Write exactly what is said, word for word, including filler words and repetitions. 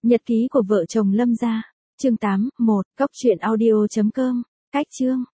Nhật ký của vợ chồng Lâm Gia, chương tám, một, cốc truyện audio chấm com, cách chương.